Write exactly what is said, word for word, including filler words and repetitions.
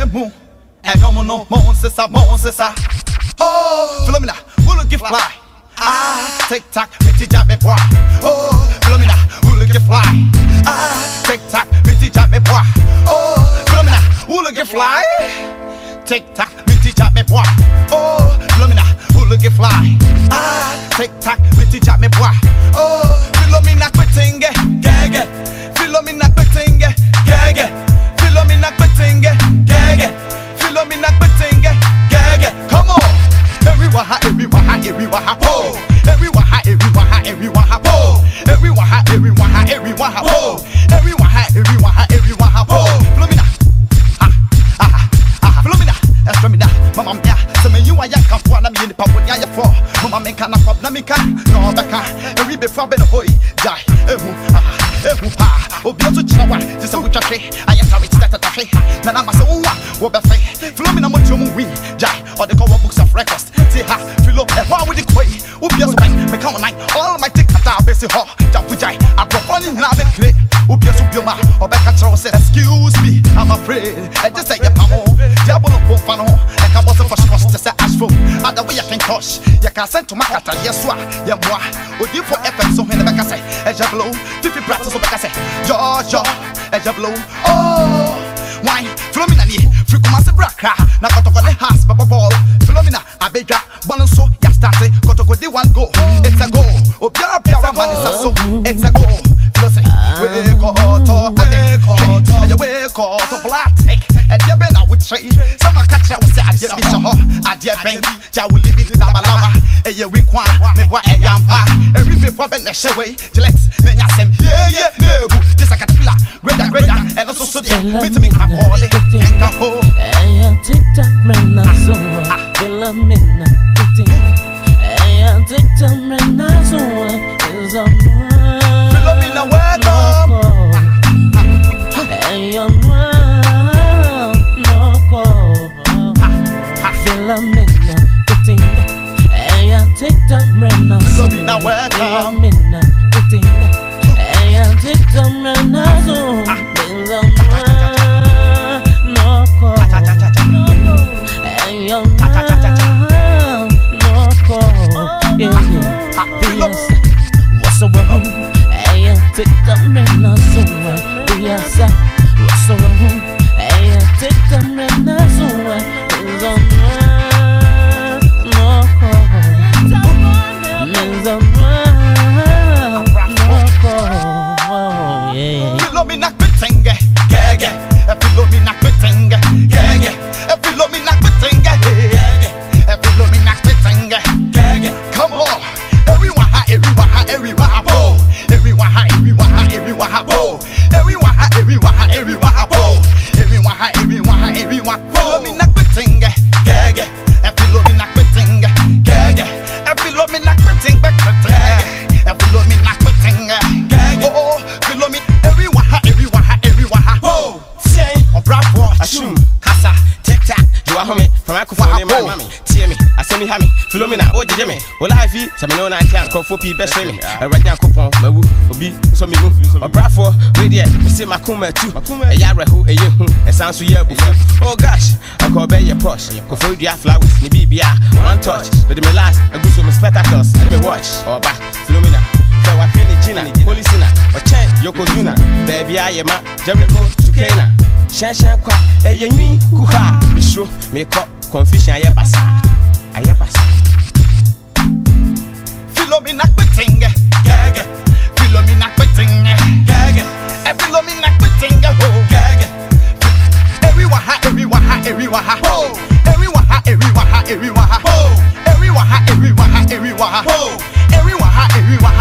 emu. And no no more sissa, more sissa. Oh, Philomena, will give fly. Ah, tick tock, bitty jab me boy. Oh, Philomena, will give fly. Ah, tick tock, bitty jab me boy. Oh, Philomena, will give fly. Tick tock, bitty jab me boy. Oh, Philomena, will give fly. Ah, tick tock, bitty jab me boy. Oh, Philomena, quitting, gag. Philomena, quitting, gag. Philomena, quitting, gag. Philomena, quitting, gag. Come on. Everyone ha, everyone ha, everyone ha, po. Everyone ha, everyone ha, everyone ha, po. Everyone ha, everyone ha, everyone ha, po. Everyone ha, everyone ha, everyone ha, po. Philomena, ah, ah, ah, Philomena, Philomena, mama mia. So me you are young, come for na me in the pub when you're for. Mama me can't pop na me can, no beka. Every be for better boy, die. Ehu, ah, ehu ha. Obi otu chinawa, just a witch tree. I am sorry to that tree. Na na maso wa, wo be fe. Philomena mo tumu win, die. Or the cover books of records. See ha, Philo, and why would it quay? Ubi as right, me come on night. All my tick at our basic hall. Jump with jai, I go funny now the clay. Ubi as Ubioma, or back at Charles said, excuse me, I'm afraid. I just say, yeah, pamo, Diabolo, Fano, and come also for shots to say Ashford. Other way I can coach. You can send to Macata, yes, what, yeah, moi. Would you for F M so in the back I say, a jablo, fifty practice of back I say, Georgia, a jablo, oh, why, Flomina, Frucomasa Bracra, not out of the house, Papa Ball, Flomina, I beg ya, Bonso, Yastate, got to go, they one go, it's a go, oh, Pia, Pia, man, it's a go, Flossie, we go to a call to a way call to black take, and you've been out with trade. Some catch out with I get a ho, I dear baby, I will leave it in Abalama, a year week one, me what a yampa, every before the next way, Gillette, then I say, yeah, yeah, no, just like a pillar, greater, greater, and also so the vitamin I call it, and I hold. And TikTok, man, I saw, Philomena, and TikTok, man, I saw, is a Philomena, welcome. And your mom, no call. Philomena, fitting. And TikTok, man, I saw, Philomena, welcome. Philomena, fitting. And TikTok, man, I saw, no call. And your mom, no call. Yes, what's up, woman? And TikTok, man, I saw. Yes, what's up, woman? And TikTok, man, I saw. No call. No call. Yeah. Philomena, quitting, gag. Philomena, quitting, gag. Philomena, quitting, gag. Philomena, quitting, gag. Come on, everyone ha, everyone ha, everyone ha, po. Everyone ha, everyone ha, everyone ha, po. Everyone ha, everyone ha, everyone ha, po. Everyone ha, everyone ha, everyone. Philomena, quitting, gag. Philomena, quitting, gag. Philomena, quitting, back to gag. Philomena, quitting, gag. Oh, Philomena, everyone ha, everyone ha, everyone ha, po. Say, oh, bravo, Ashum, Kasa, Tic Tac, you are home from Aquaphone, my mommy, tear me, I send me hammy, Philomena, oh, Jimmy, well, I feel, some no, I can't call for people, best me, I write down coupon, my woo, will be some move, a bravo, radio, you see my kuma too, a yara who, a you, a sound so yeah, oh gosh, I call bay your posh, go for your flowers, ni B B R, one touch, but the last, I go to my spectacles, let me watch, or back, Philomena. So I feel it, Gina, Policina, or Chen, Yokozuna, baby, I am a Jericho, Tukena, Shanshan Qua, a Yemi, Kuha, Bishop, make up, confusion, I pass. I pass. Philomena, quitting, gag. Philomena, quitting, gag. Philomena, quitting, gag. Everyone ha, everyone ha, everyone ha, ho. Everyone ha, everyone ha, everyone ha, ho. Everyone ha, everyone ha, everyone ha, ho. Everyone ha, everyone ha.